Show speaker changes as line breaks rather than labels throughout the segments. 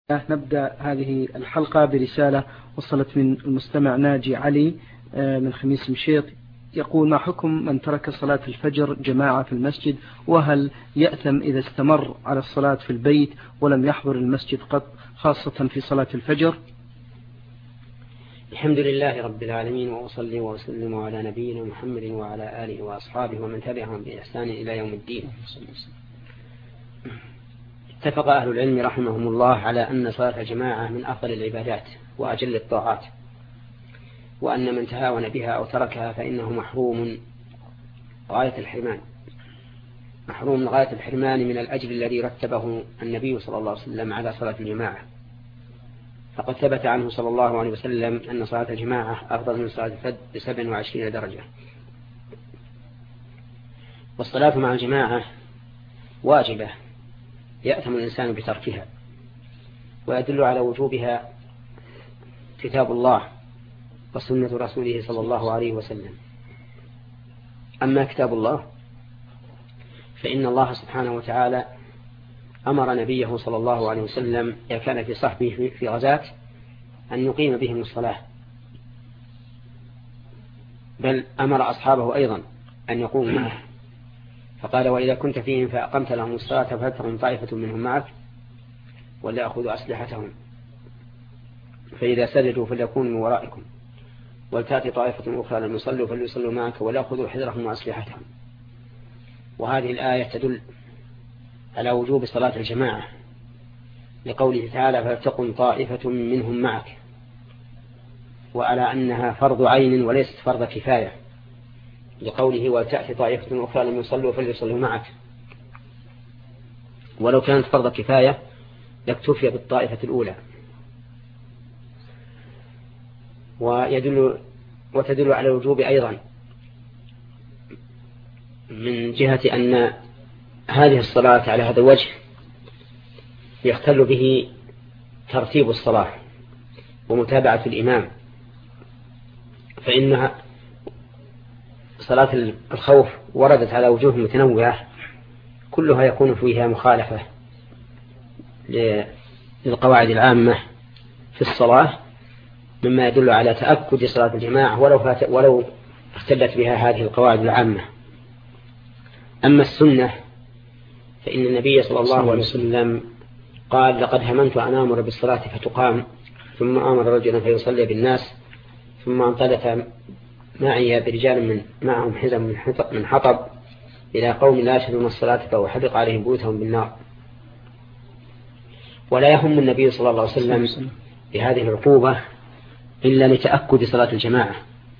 نبدأ هذه الحلقة برسالة وصلت من المستمع ناجي علي من خميس مشيط، يقول: ما حكم من ترك صلاة الفجر جماعة في المسجد، وهل يأثم إذا استمر على الصلاة في البيت ولم يحضر المسجد قط، خاصة في صلاة الفجر؟
الحمد لله رب العالمين، وأصلي وأسلم على نبينا محمد وعلى آله وأصحابه ومن تبعهم بإحسان إلى يوم الدين. اتفق أهل العلم رحمهم الله على أن صلاة الجماعة من أفضل العبادات وأجل الطاعات، وأن من تهاون بها أو تركها فإنه محروم غاية الحرمان، محروم غاية الحرمان من الأجر الذي رتبه النبي صلى الله عليه وسلم على صلاة الجماعة. فقد ثبت عنه صلى الله عليه وسلم أن صلاة الجماعة أفضل من صلاة الفرد ب27 درجة. والصلاة مع الجماعة واجبة يأثم الإنسان بتركها، ويدل على وجوبها كتاب الله وسنة رسوله صلى الله عليه وسلم. أما كتاب الله فإن الله سبحانه وتعالى أمر نبيه صلى الله عليه وسلم إذا كان في صحبه في غزاة أن يقيم بهم الصلاة، بل أمر أصحابه أيضا أن يقوموا معه، فقال: وإذا كنت فيهم فأقمت لهم الصلاة فلتقم طائفة منهم معك وليأخذوا أسلحتهم، فإذا سجدوا فليكونوا من ورائكم، ولتأتي طائفة أخرى لم يصلوا فليصلوا معك وليأخذوا حذرهم وأسلحتهم. وهذه الآية تدل على وجوب صلاة الجماعة لقوله تعالى: فلتقم طائفة منهم معك، وعلى أنها فرض عين وليست فرض كفاية لقوله: ولتأتي طائفة أخرى لم يصلوا فليصلوا معك. ولو كانت فرض كفاية لاكتفي بالطائفة الأولى. وتدل على الوجوب أيضا من جهة أن هذه الصلاة على هذا الوجه يختل به ترتيب الصلاة ومتابعة الإمام، فإنها صلاة الخوف وردت على وجوه متنوعة كلها يكون فيها مخالفة للقواعد العامة في الصلاة، مما يدل على تأكد صلاة الجماعة ولو اختلت بها هذه القواعد العامة. أما السنة فإن النبي صلى الله عليه وسلم قال: لقد هممت أن آمر بالصلاة فتقام، ثم آمر رجلا فيصلي بالناس، ثم انطلق معي برجال معهم حزم من حطب إلى قوم لا يشهدون الصلاة فأحرق عليهم بيوتهم بالنار. ولا يهم النبي صلى الله عليه وسلم بهذه العقوبة إلا لتأكد صلاة الجماعة.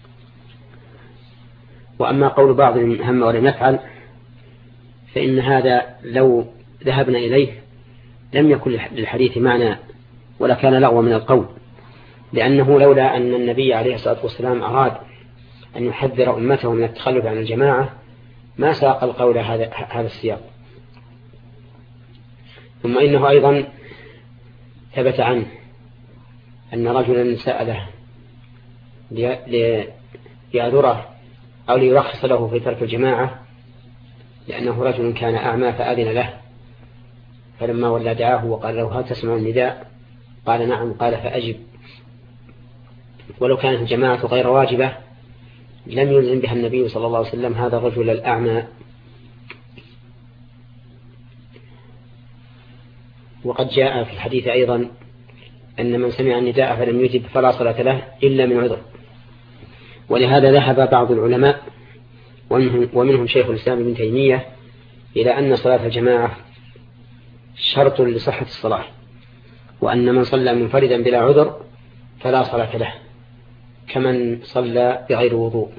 وأما قول بعضهم هم ولم يفعل فإن هذا لو ذهبنا إليه لم يكن للحديث معنى ولا كان لغوا من القول، لأنه لولا أن النبي عليه الصلاة والسلام أراد أن يحذر أمته من التخلف عن الجماعة ما ساق القول هذا السياق. ثم إنه أيضا ثبت عنه أن رجلا سأله ليعذره أو ليرخص له في ترك الجماعة، لأنه رجل كان أعمى فأذن له، فلما ولى دعاه وقال له: هل تسمع النداء؟ قال: نعم. قال: فأجب. ولو كانت الجماعة غير واجبة لم يلزم بها النبي صلى الله عليه وسلم هذا الرجل الأعمى. وقد جاء في الحديث أيضا أن من سمع النداء فلم يجب فلا صلاة له إلا من عذر. ولهذا ذهب بعض العلماء ومنهم شيخ الإسلام ابن تيمية إلى أن صلاة الجماعة شرط لصحة الصلاة، وأن من صلى منفردا بلا عذر فلا صلاة له كمن صلى بغير وضوء.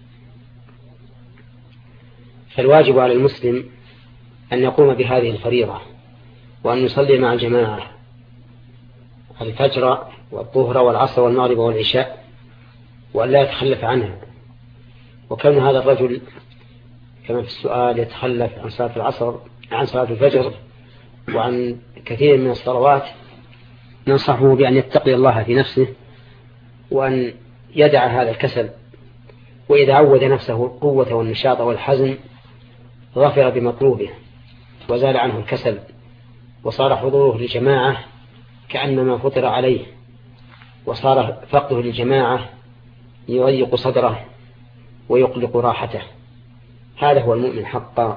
فالواجب على المسلم أن يقوم بهذه الفريضة وأن يصلي مع الجماعة الفجر والظهر والعصر والمغرب والعشاء وأن لا يتخلف عنها. وكان هذا الرجل كما في السؤال يتخلف عن صلاة العصر عن صلاة الفجر وعن كثير من الصلوات، ننصحه بأن يتقي الله في نفسه وأن يدع هذا الكسل، وإذا عود نفسه القوة والنشاط والحزم ظفر بمطلوبه وزال عنه الكسل، وصار حضوره للجماعة كأنما فطر عليه، وصار فقده للجماعة يضيق صدره ويقلق راحته. هذا هو المؤمن حقا.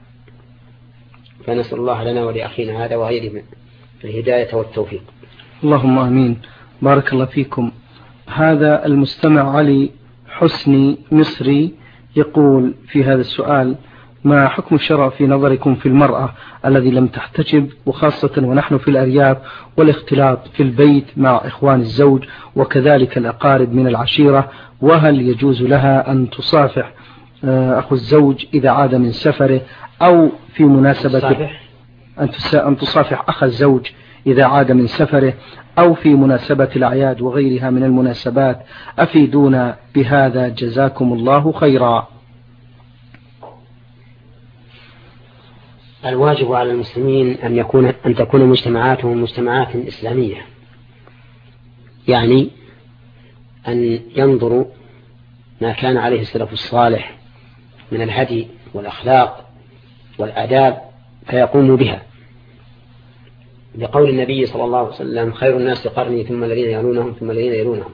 فنسأل الله لنا ولأخينا هذا وغيره الهداية والتوفيق.
اللهم آمين. بارك الله فيكم. هذا المستمع علي حسني مصري يقول في هذا السؤال: ما حكم الشرع في نظركم في المرأة الذي لم تحتجب، وخاصة ونحن في الأرياف، والاختلاط في البيت مع إخوان الزوج وكذلك الأقارب من العشيرة، وهل يجوز لها أن تصافح أخو الزوج إذا عاد من سفره، أو في مناسبة أن تصافح أخ الزوج إذا عاد من سفره، أو في مناسبة الأعياد وغيرها من المناسبات؟ أفيدونا بهذا جزاكم الله خيرا.
الواجب على المسلمين أن تكون مجتمعاتهم مجتمعات إسلامية، يعني أن ينظروا ما كان عليه السلف الصالح من الهدي والأخلاق والآداب فيقوموا بها، لقول النبي صلى الله عليه وسلم: خير الناس قرني ثم الذين يلونهم ثم الذين يلونهم.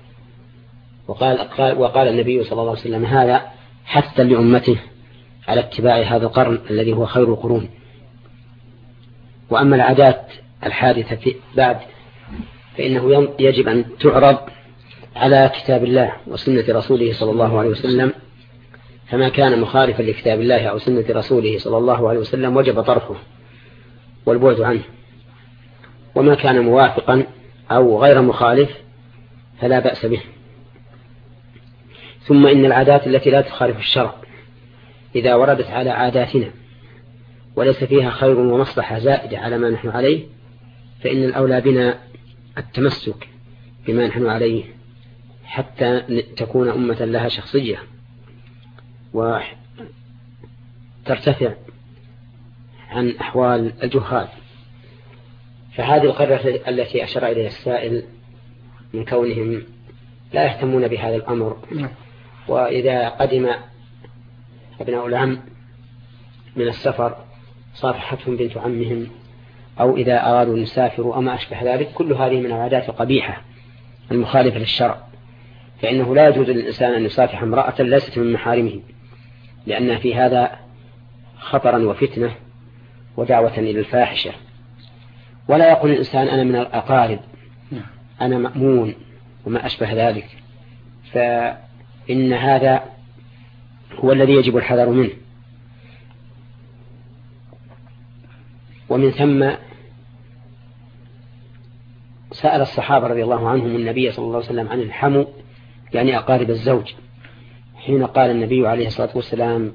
وقال النبي صلى الله عليه وسلم هذا حتى لأمته على اتباع هذا القرن الذي هو خير القرون. وأما العادات الحادثة بعد فإنه يجب أن تعرض على كتاب الله وسنة رسوله صلى الله عليه وسلم، فما كان مخالفا لكتاب الله أو سنة رسوله صلى الله عليه وسلم وجب طرحه والبعد عنه، وما كان موافقا أو غير مخالف فلا بأس به. ثم إن العادات التي لا تخالف الشرع إذا وردت على عاداتنا وليس فيها خير ومصلحة زائدة على ما نحن عليه فإن الأولى بنا التمسك بما نحن عليه حتى تكون أمة لها شخصية وترتفع عن أحوال الجهال. فهذه القرية التي أشار إليها السائل من كونهم لا يهتمون بهذا الأمر، وإذا قدم ابناء العم من السفر صافحتهم بنت عمهم، أو إذا أرادوا أن يسافروا أو ما أشبه ذلك، كل هذه من العادات القبيحة المخالفة للشرع، فإنه لا يجوز للإنسان أن يصافح امرأة ليست من محارمه، لأن في هذا خطرا وفتنة ودعوة إلى الفاحشة. ولا يقول الإنسان أنا من الأقارب، أنا مأمون وما أشبه ذلك، فإن هذا هو الذي يجب الحذر منه. ومن ثم سأل الصحابة رضي الله عنهم النبي صلى الله عليه وسلم عن الحمو، يعني أقارب الزوج، حين قال النبي عليه الصلاة والسلام: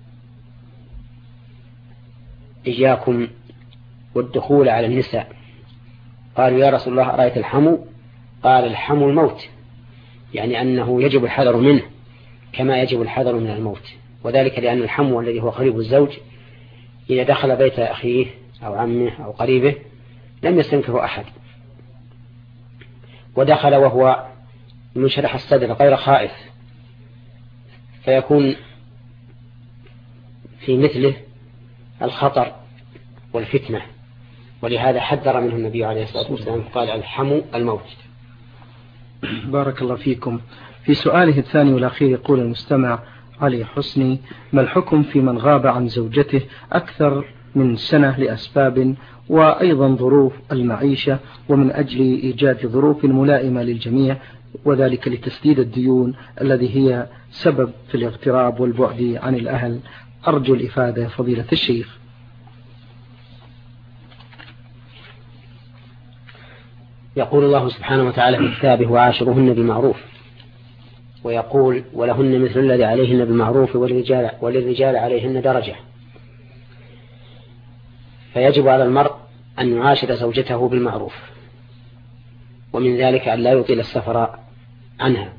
إياكم والدخول على النساء. قالوا: يا رسول الله أرأيت الحمو؟ قال: الحمو الموت، يعني أنه يجب الحذر منه كما يجب الحذر من الموت، وذلك لأن الحمو الذي هو قريب الزوج إذا دخل بيت أخيه أو عمه أو قريبه لم يستنكره أحد، ودخل وهو منشرح الصدر غير خائف، فيكون في مثله الخطر والفتنة، ولهذا حذر منه النبي عليه الصلاة والسلام قال: الحمو الموت.
بارك الله فيكم. في سؤاله الثاني والأخير يقول المستمع علي حسني: ما الحكم في من غاب عن زوجته أكثر من سنة لأسباب وأيضا ظروف المعيشة، ومن أجل إيجاد ظروف ملائمة للجميع، وذلك لتسديد الديون الذي هي سبب في الاغتراب والبعد عن الأهل؟ أرجو الإفادة يا فضيلة الشيخ.
يقول الله سبحانه وتعالى في كتابه: وعاشروهن بالمعروف، ويقول: ولهن مثل الذي عليهن بالمعروف وللرجال عليهن درجة. فيجب على المرء أن يعاشر زوجته بالمعروف، ومن ذلك أن لا يطيل السفر عنها،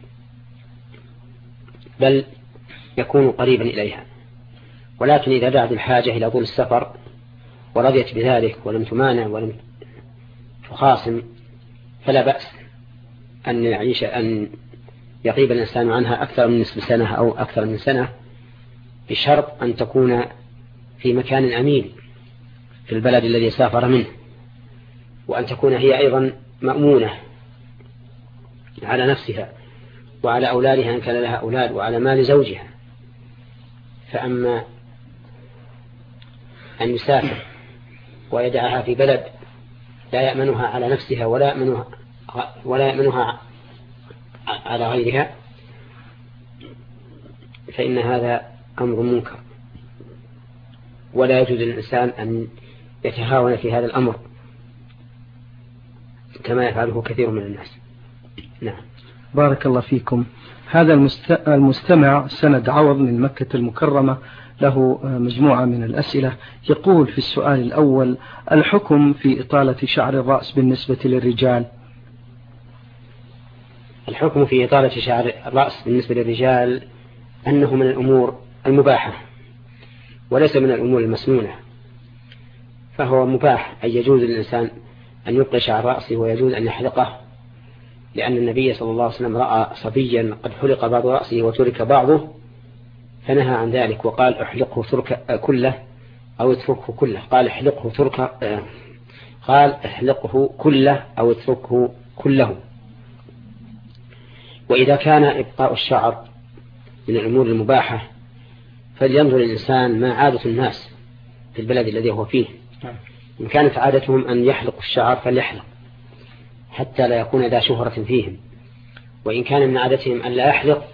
بل يكون قريبا إليها. ولكن إذا دعت الحاجة إلى طول السفر ورضيت بذلك ولم تمانع ولم تخاصم فلا بأس أن يغيب الإنسان عنها أكثر من نصف سنة أو أكثر من سنة، بشرط أن تكون في مكان أمين في البلد الذي سافر منه، وأن تكون هي أيضا مأمونة على نفسها وعلى أولادها إن كان لها أولاد وعلى مال زوجها. فأما أن يسافر ويدعها في بلد لا يأمنها على نفسها ولا يأمنها على غيرها فإن هذا أمر منكر، ولا يجوز للإنسان أن يتهاون في هذا الأمر كما يفعله كثير من الناس. نعم.
بارك الله فيكم. هذا المستمع سند عوض من مكة المكرمة له مجموعة من الأسئلة. يقول في السؤال الأول: الحكم في إطالة شعر الرأس بالنسبة للرجال؟
الحكم في إطالة شعر الرأس بالنسبة للرجال أنه من الأمور المباحة وليس من الأمور المسنونة، فهو مباح أن يجوز للإنسان أن يبقي شعر رأسه ويجوز أن يحلقه، لأن النبي صلى الله عليه وسلم رأى صبيا قد حلق بعض رأسه وترك بعضه فنهى عن ذلك وقال احلقه كله أو اتركه كله. قال احلقه كله أو اتركه كله. وإذا كان إبقاء الشعر من الأمور المباحة فلينظر الإنسان ما عادة الناس في البلد الذي هو فيه. إن كانت عادتهم أن يحلقوا الشعر فليحلق حتى لا يكون ذا شهرة فيهم، وإن كان من عادتهم أن لا يحلق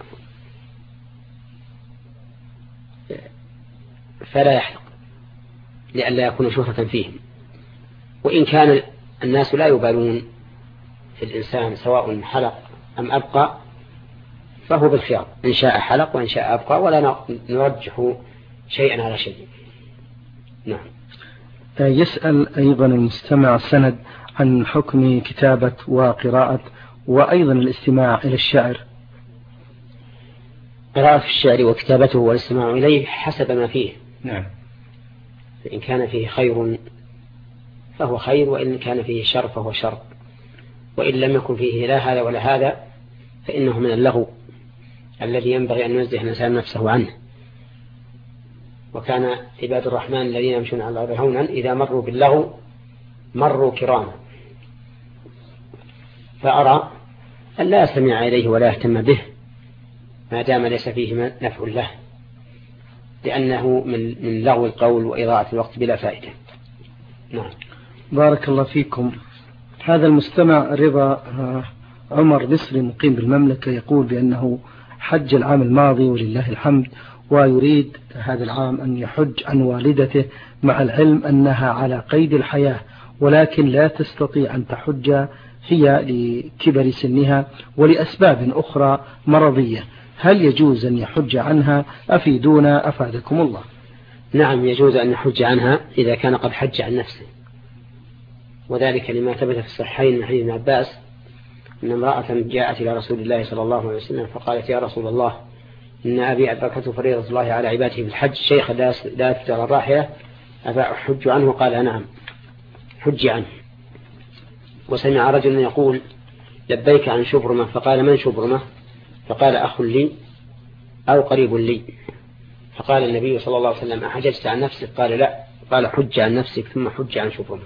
فلا يحلق لئلا يكون شهرة فيهم. وإن كان الناس لا يبالون في الإنسان سواء حلق أم أبقى فهو بالخيار، إن شاء حلق وإن شاء أبقى، ولا نرجح شيئا على شيء. نعم.
يسأل أيضا المستمع سند عن حكم كتابة وقراءة وأيضا الاستماع إلى الشعر.
قراءة الشعر وكتابته والاستماع إليه حسب ما فيه.
نعم.
فإن كان فيه خير فهو خير، وإن كان فيه شر فهو شر، وإن لم يكن فيه لا هذا ولا هذا فإنه من اللغو الذي ينبغي أن ينزه الإنسان نفسه عنه. وكان عباد الرحمن الذين يمشون على الأرض هونا إذا مروا باللغو مروا كراما. فأرى أن لا يستمع إليه ولا يهتم به ما دام ليس فيه نفع له، لأنه من لغو القول وإضاعة الوقت بلا فائدة. نعم.
بارك الله فيكم. هذا المستمع رضا عمر مصري مقيم بالمملكة يقول بأنه حج العام الماضي ولله الحمد، ويريد هذا العام أن يحج عن والدته مع العلم أنها على قيد الحياة ولكن لا تستطيع أن تحج هي لكبر سنها ولأسباب أخرى مرضية. هل يجوز أن يحج عنها؟ أفيدونا أفادكم الله.
نعم، يجوز أن يحج عنها إذا كان قد حج عن نفسه، وذلك لما ثبت في الصحيحين من حديث ابن عباس أن امرأة جاءت إلى رسول الله صلى الله عليه وسلم فقالت: يا رسول الله، إن أبي أدركته فريضة الله على عباده في الحج، شيخ لا تجر الراحلة، أفأحج عنه؟ قال: نعم، حج عنه. وسمع رجل يقول: لبيك عن شبرمة، فقال: من شبرمة؟ فقال: أخ لي أو قريب لي. فقال النبي صلى الله عليه وسلم: أحججت عن نفسك؟ قال: لا. قال: حج عن نفسك ثم حج عن شبرمة.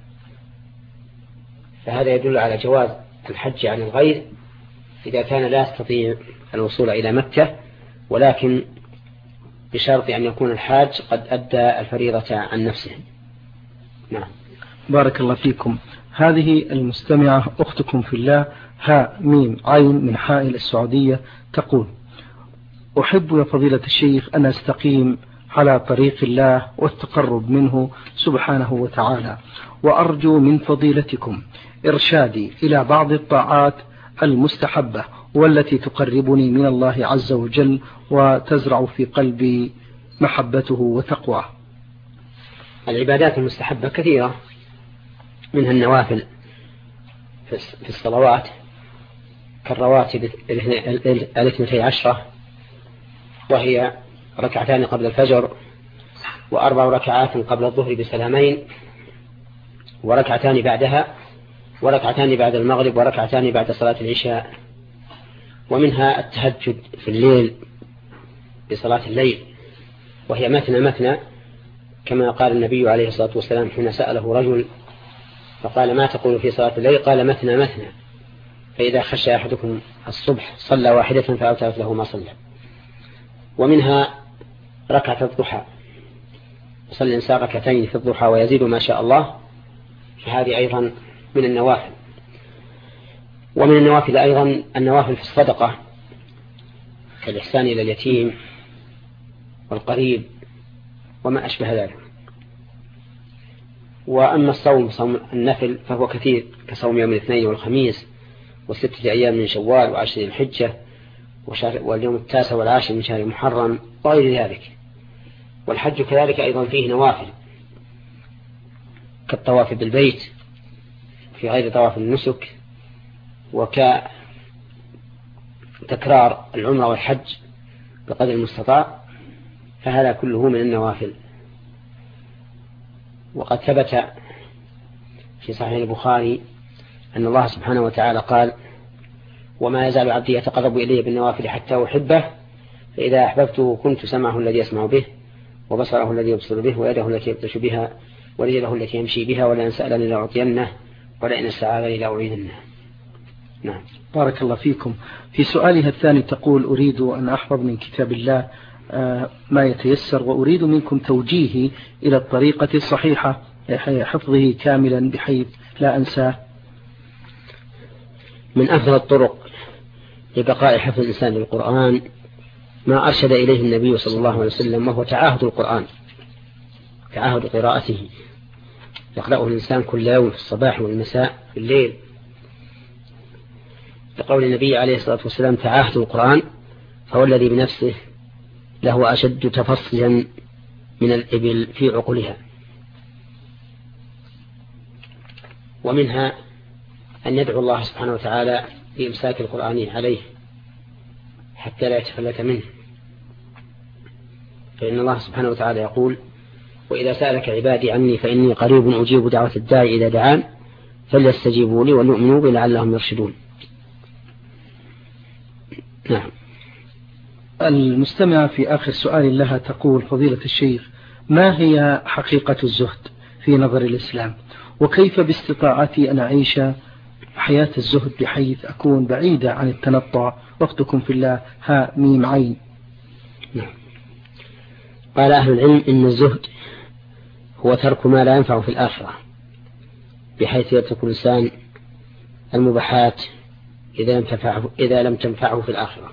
فهذا يدل على جواز الحج عن الغير إذا كان لا يستطيع الوصول إلى مكة، ولكن بشرط أن يكون الحاج قد أدى الفريضة عن نفسه. نعم.
بارك الله فيكم. هذه المستمعة أختكم في الله هاء ميم عين من حائل السعودية تقول: أحب يا فضيلة الشيخ أن أستقيم على طريق الله والتقرب منه سبحانه وتعالى، وأرجو من فضيلتكم إرشادي إلى بعض الطاعات المستحبة والتي تقربني من الله عز وجل وتزرع في قلبي محبته وتقواه.
العبادات المستحبة كثيرة، منها النوافل في الصلوات كالرواتب 12، وهي ركعتان قبل الفجر، وأربع ركعات قبل الظهر بسلامين، وركعتان بعدها، وركعتان بعد المغرب، وركعتان بعد صلاة العشاء. ومنها التهجد في الليل بصلاة الليل، وهي مثنى مثنى، كما قال النبي عليه الصلاة والسلام حين سأله رجل فقال ما تقول في صلاة الليل؟ قال مثنى مثنى، فإذا خشى أحدكم الصبح صلى واحدة فأوترت له ما صلى. ومنها ركعة الضحى، يصلي الإنسان ركعتين في الضحى ويزيد ما شاء الله، فهذه أيضا من النوافل. ومن النوافل أيضا النوافل في الصدقة كالإحسان إلى اليتيم والقريب وما أشبه ذلك. وأما الصوم، صوم النفل، فهو كثير كصوم يوم الاثنين والخميس و6 أيام من شوال و10 الحجة واليوم 9 و10 من شهر محرم وغير ذلك. والحج كذلك أيضا فيه نوافل كالطواف بالبيت في غير طواف النسك، وكتكرار العمرة والحج بقدر المستطاع، فهذا كله من النوافل. وقد ثبت في صحيح البخاري أن الله سبحانه وتعالى قال: وما يزال عبدي يتقرب إلي بالنوافل حتى أحبه، فإذا أحببته كنت سمعه الذي يسمع به، وبصره الذي يبصر به، ويده التي يبطش بها، ورجله التي يمشي بها، ولئن سألني لأعطينه، ولئن استعاذني لأعيذنه. نعم.
بارك الله فيكم. في سؤالها الثاني تقول: أريد أن أحفظ من كتاب الله ما يتيسر، وأريد منكم توجيهي إلى الطريقة الصحيحة حفظه كاملا بحيث لا أنساه.
من أفضل الطرق لبقاء حفظ الإنسان للقرآن ما أرشد إليه النبي صلى الله عليه وسلم، وهو تعاهد القرآن، تعاهد قراءته، يقرأه الإنسان كل يوم في الصباح والمساء في الليل، لقول النبي عليه الصلاة والسلام: تعاهد القرآن فهو الذي بنفسه له أشد تفصيلا من الإبل في عقلها. ومنها أن يدعو الله سبحانه وتعالى بإمساك القرآن عليه حتى لا يتفلت منه، فإن الله سبحانه وتعالى يقول: وإذا سألك عبادي عني فإني قريب أجيب دعوة الداعي إذا دعان فليستجيبوا لي وليؤمنوا بي لعلهم يرشدون. نعم.
المستمع في آخر سؤال لها تقول: فضيلة الشيخ، ما هي حقيقة الزهد في نظر الإسلام؟ وكيف باستطاعتي أن أعيش حياة الزهد بحيث أكون بعيدة عن التنطع؟ وقتكم في الله، ها ميم عين.
نعم. قال أهل العلم إن الزهد هو ترك ما لا ينفع في الآخرة، بحيث يترك الإنسان المباحات إذا لم تنفعه في الآخرة.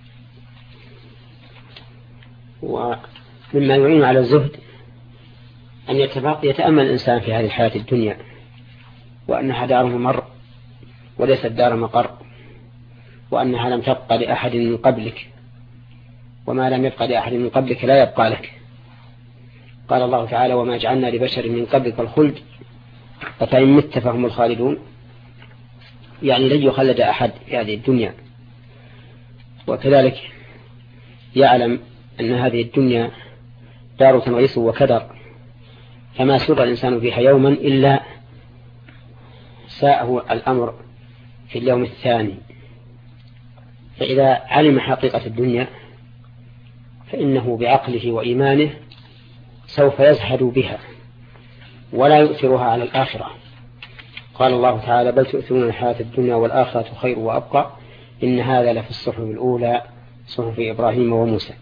ومما يعين على الزهد أن يتأمل الإنسان في هذه الحياة الدنيا، وأنها دار ممر وليست دار مقر، وأنها لم تبقى لأحد من قبلك، وما لم يبقى لأحد من قبلك لا يبقى لك. قال الله تعالى: وما جعلنا لبشر من قبلك الخلد أفإن مت فهم الخالدون، يعني لن يخلد أحد في هذه الدنيا. وكذلك يعلم أن هذه الدنيا دار تنغيص وكدر، فما سر الإنسان فيها يوما إلا ساءه الأمر في اليوم الثاني. فإذا علم حقيقة الدنيا فإنه بعقله وإيمانه سوف يزهد بها ولا يؤثرها على الآخرة. قال الله تعالى: بل تؤثرون الحياة الدنيا والآخرة خير وأبقى إن هذا لفي الصحف الأولى صحف إبراهيم وموسى.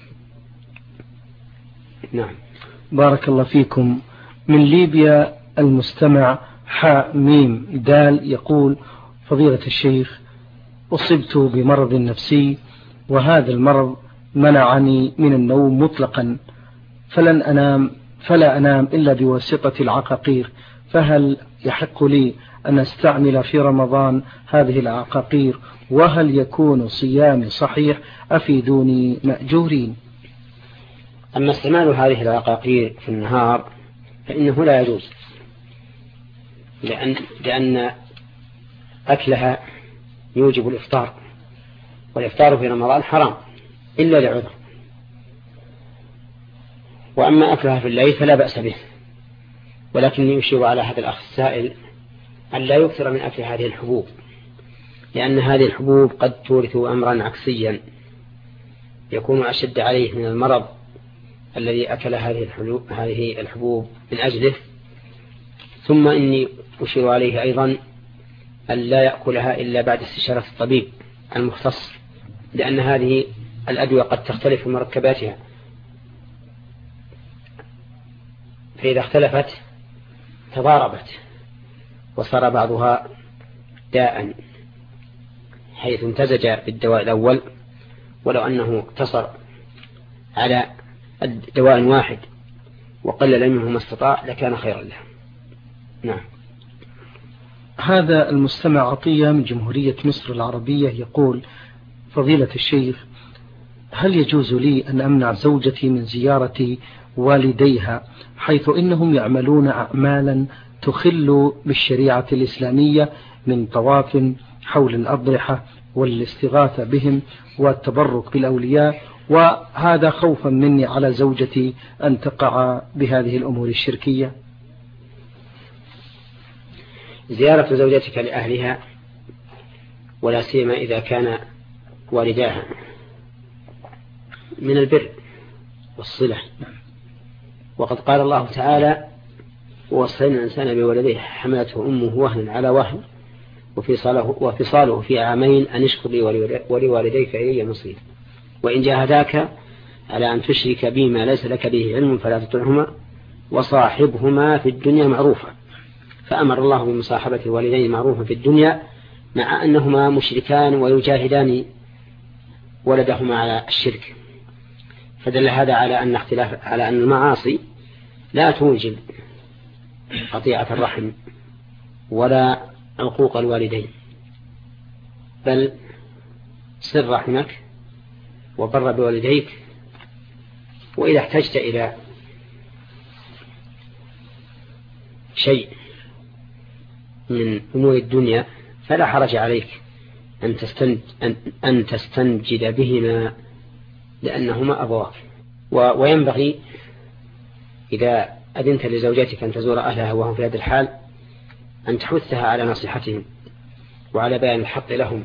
نعم.
بارك الله فيكم. من ليبيا المستمع حاء ميم دال يقول: فضيلة الشيخ، أصبت بمرض نفسي، وهذا المرض منعني من النوم مطلقا، فلا أنام إلا بواسطة العقاقير، فهل يحق لي أن أستعمل في رمضان هذه العقاقير؟ وهل يكون صيامي صحيح؟ أفيدوني مأجورين.
أما استعمال هذه العقاقير في النهار فإنه لا يجوز، لأن أكلها يوجب الإفطار، والإفطار في رمضان حرام إلا لعذر. وأما أكلها في الليل فلا بأس به، ولكن يشير على هذا الأخ السائل أن لا يكثر من أكل هذه الحبوب، لأن هذه الحبوب قد تورث أمرا عكسيا يكون أشد عليه من المرض الذي أكل هذه الحبوب من أجله، ثم إني أشير عليه أيضا أن لا يأكلها إلا بعد استشارة الطبيب المختص، لأن هذه الأدوية قد تختلف في مركباتها، فإذا اختلفت تضاربت وصار بعضها داء حيث امتزج بالدواء الأول، ولو أنه اقتصر على دواء واحد وقلل منه ما استطاع لكان خيرا له. نعم.
هذا المستمع عطية من جمهورية مصر العربية يقول: فضيلة الشيخ، هل يجوز لي أن أمنع زوجتي من زيارة والديها حيث إنهم يعملون أعمالا تخل بالشريعة الإسلامية من طواف حول الأضرحة والاستغاثة بهم والتبرك بالأولياء، وهذا خوفا مني على زوجتي أن تقع بهذه الأمور الشركية؟
زيارة زوجتك لأهلها ولا سيما إذا كان والداها من البر والصلة، وقد قال الله تعالى: ووصينا الإنسان بولديه حملته أمه وهنا على وهن وفصاله في عامين أن اشكر لي ولوالديك إلي مصير، وإن جاهداك على أن تشرك بي ما ليس لك به علم فلا تطعهما وصاحبهما في الدنيا معروفا. فأمر الله بمصاحبة الوالدين معروفا في الدنيا مع أنهما مشركان ويجاهدان ولدهما على الشرك، فدل هذا على أن المعاصي لا توجب قطيعة الرحم ولا عقوق الوالدين، بل صل رحمك وبر بوالديك، وإذا احتجت إلى شيء من أمور الدنيا فلا حرج عليك أن تستنجد بهما لأنهما أبواك. وينبغي إذا أذنت لزوجتك أن تزور أهلها وهم في هذا الحال أن تحثها على نصيحتهم وعلى بيان الحق لهم،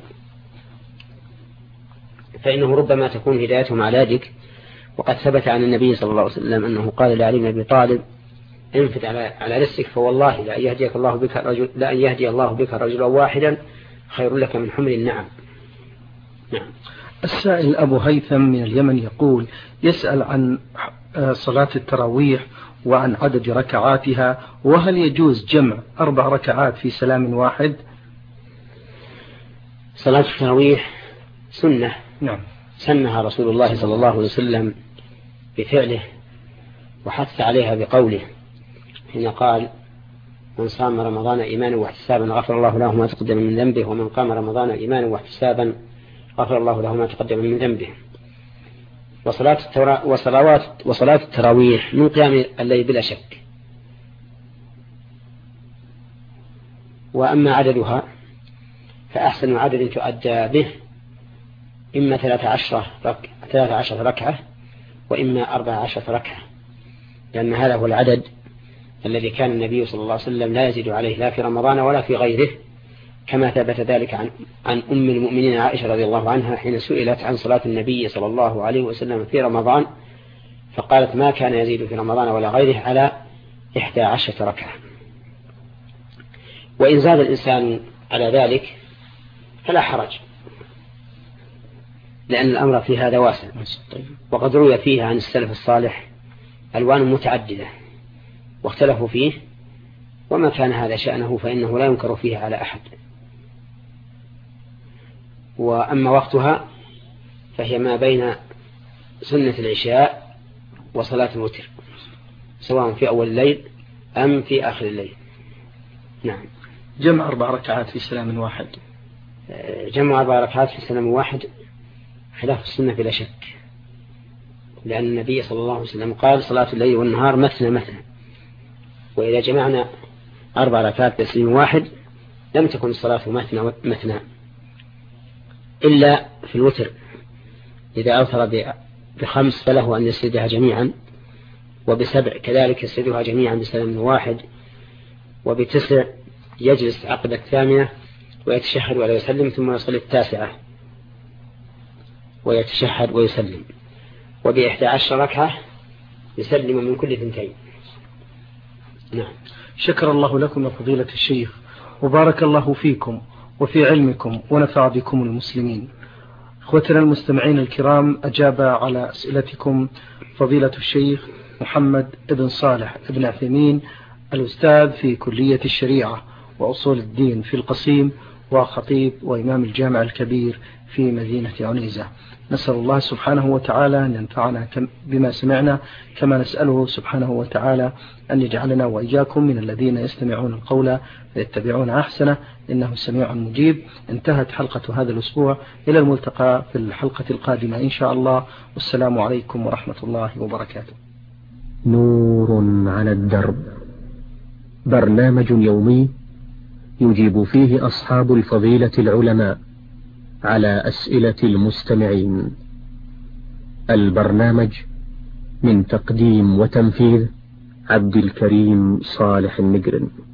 فإنه ربما تكون هدايتهم على يدك. وقد ثبت عن النبي صلى الله عليه وسلم أنه قال لعلي بن أبي طالب: انفت على رزقك فوالله لأن يهدي الله بك رجلا واحدا خير لك من حمر النعم. نعم.
السائل أبو هيثم من اليمن يقول: يسأل عن صلاة التراويح وعن عدد ركعاتها، وهل يجوز جمع 4 ركعات في سلام واحد؟
صلاة التراويح سنة،
نعم،
سنها رسول الله صلى الله عليه وسلم بفعله وحث عليها بقوله حين قال: من صام رمضان إيمانا واحتسابا غفر الله له ما تقدم من ذنبه، ومن قام رمضان إيمانا واحتسابا غفر الله له ما تقدم من ذنبه. وصلاة التراويح من قيام الليل بلا شك. وأما عددها فأحسن عدد تؤدى به إما 13 ركعة وإما 14 ركعة، لأن هذا هو العدد الذي كان النبي صلى الله عليه وسلم لا يزيد عليه لا في رمضان ولا في غيره، كما ثبت ذلك عن أم المؤمنين عائشة رضي الله عنها حين سئلت عن صلاة النبي صلى الله عليه وسلم في رمضان فقالت: ما كان يزيد في رمضان ولا غيره على 11 ركعة. وإن زاد الإنسان على ذلك فلا حرج، لأن الأمر في هذا واسع، وقد روي فيه عن السلف الصالح ألوان متعددة واختلفوا فيه، وما كان هذا شأنه فإنه لا ينكر فيه على أحد. وأما وقتها فهي ما بين سنة العشاء وصلاة الوتر، سواء في أول الليل أم في آخر الليل. نعم.
جمع 4 ركعات في سلام واحد.
جمع 4 ركعات في سلام واحد خلاف السنة بلا شك، لأن النبي صلى الله عليه وسلم قال: صلاة الليل والنهار مثنى مثنى. وإذا جمعنا 4 ركعات بسلام واحد لم تكن الصلاة مثنى إلا في الوتر، إذا أوتر ب5 فله أن يسردها جميعا، وب7 كذلك يسردها جميعا بسلام واحد، وب9 يجلس عقب 8 ويتشهد ولا يسلم ثم يصلي 9 ويتشهد ويسلم، وب11 ركعة يسلم من كل 2. نعم.
شكر الله لكم يا فضيلة الشيخ، وبارك الله فيكم وفي علمكم ونفع بكم المسلمين. اخوتنا المستمعين الكرام، أجاب على أسئلتكم فضيلة الشيخ محمد بن صالح بن عثيمين، الأستاذ في كلية الشريعة وأصول الدين في القصيم، وخطيب وإمام الجامع الكبير في مدينة عنيزة. نسأل الله سبحانه وتعالى أن ينفعنا بما سمعنا، كما نسأله سبحانه وتعالى أن يجعلنا وإياكم من الذين يستمعون القول فيتبعون أحسنه، إنه سميع مجيب. انتهت حلقة هذا الأسبوع، إلى الملتقى في الحلقة القادمة إن شاء الله، والسلام عليكم ورحمة الله وبركاته.
نور على الدرب، برنامج يومي يجيب فيه أصحاب الفضيلة العلماء على أسئلة المستمعين. البرنامج من تقديم وتنفيذ عبد الكريم صالح النجرن.